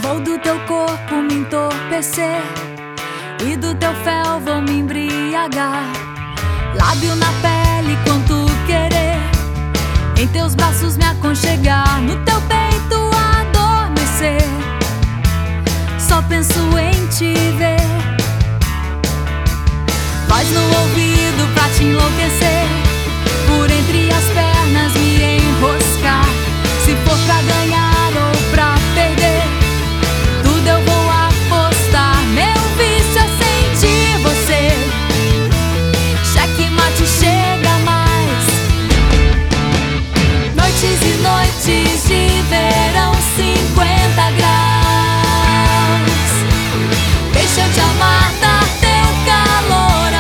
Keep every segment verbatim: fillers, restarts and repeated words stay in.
Vou do teu corpo me entorpecer e do teu fel vou me embriagar. Lábio na pele, quanto querer, em teus braços me aconchegar, no teu peito adormecer. Só penso em te ver, voz no ouvido pra te enlouquecer, por entre as pernas me enroscar. Se for pra ganhar ou pra perder, tudo eu vou apostar. Meu vício é sentir você, checkmate chega mais. Noites e noites de verão, cinquenta graus. Deixa eu te amar, dar teu calor,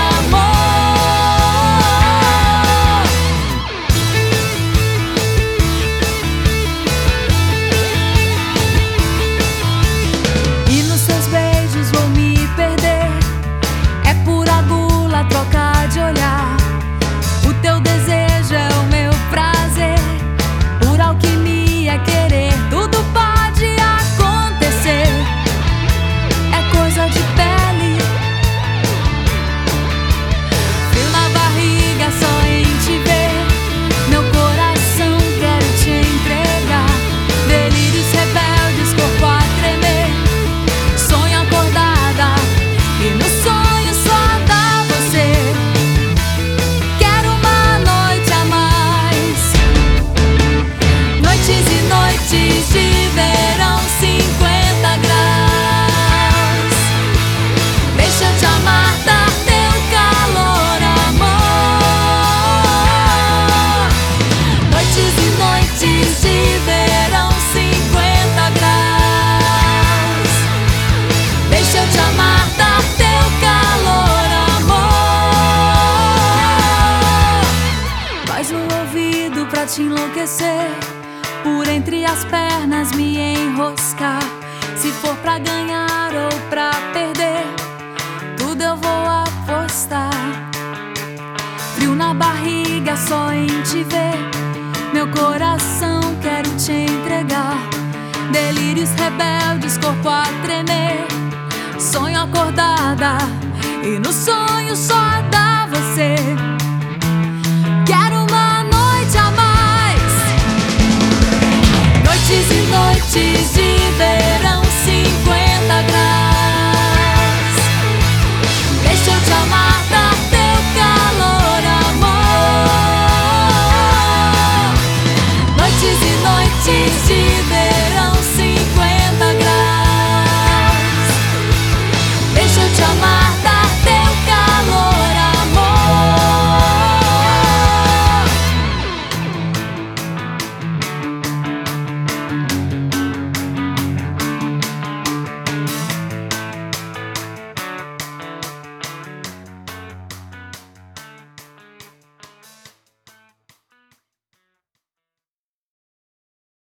amor. E nos seus beijos vou me perder, é pura gula, troca de olhar. O teu desejo é o meu prazer, pura alquimia, querer. Tudo pode acontecer, é coisa de pele. Frio na barriga só em te ver, meu coração quero te entregar. Delírios rebeldes, corpo a tremer, sonho acordada e no sonho só dá você. Quero uma noite a mais. Noites e noites de verão, cinquenta graus. Deixa eu te amar, dar teu calor, amor. Noites e noites de verão, cinquenta graus. Deixa eu te amar, dar teu calor, amor. Voz no ouvido pra te enlouquecer, por entre as pernas me enroscar. Se for pra ganhar ou pra perder, tudo eu vou apostar. Frio na barriga só em te ver, meu coração quero te entregar. Delírios rebeldes, corpo a tremer, sonho acordada e no sonho só dá você.